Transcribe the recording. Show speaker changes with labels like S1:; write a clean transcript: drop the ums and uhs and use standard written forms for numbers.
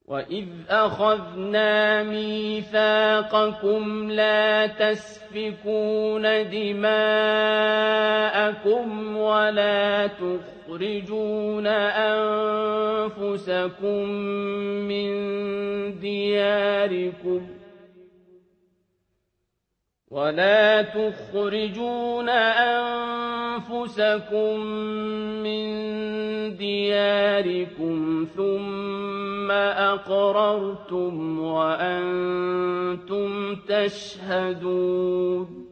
S1: وَإِذْ أَخَذْنَا مِيثَاقَكُمْ لَا تَسْفِكُونَ دِمَاءَكُمْ وَلَا تُخْرِجُونَ أَنفُسَكُم مِّن دِيَارِكُمْ ثُمَّ أَقْرَرْتُمْ وَأَنتُمْ تَشْهَدُونَ